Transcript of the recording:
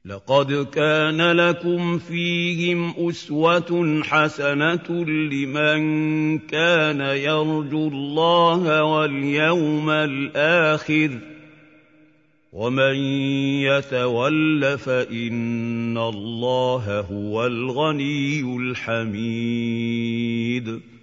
لَقَدْ كَانَ لَكُمْ فِيهِمْ أُسْوَةٌ حَسَنَةٌ لِّمَن كَانَ يَرْجُو اللَّهَ وَالْيَوْمَ الْآخِرَ ۚ وَمَن يَتَوَلَّ فَإِنَّ اللَّهَ هُوَ الْغَنِيُّ الْحَمِيدُ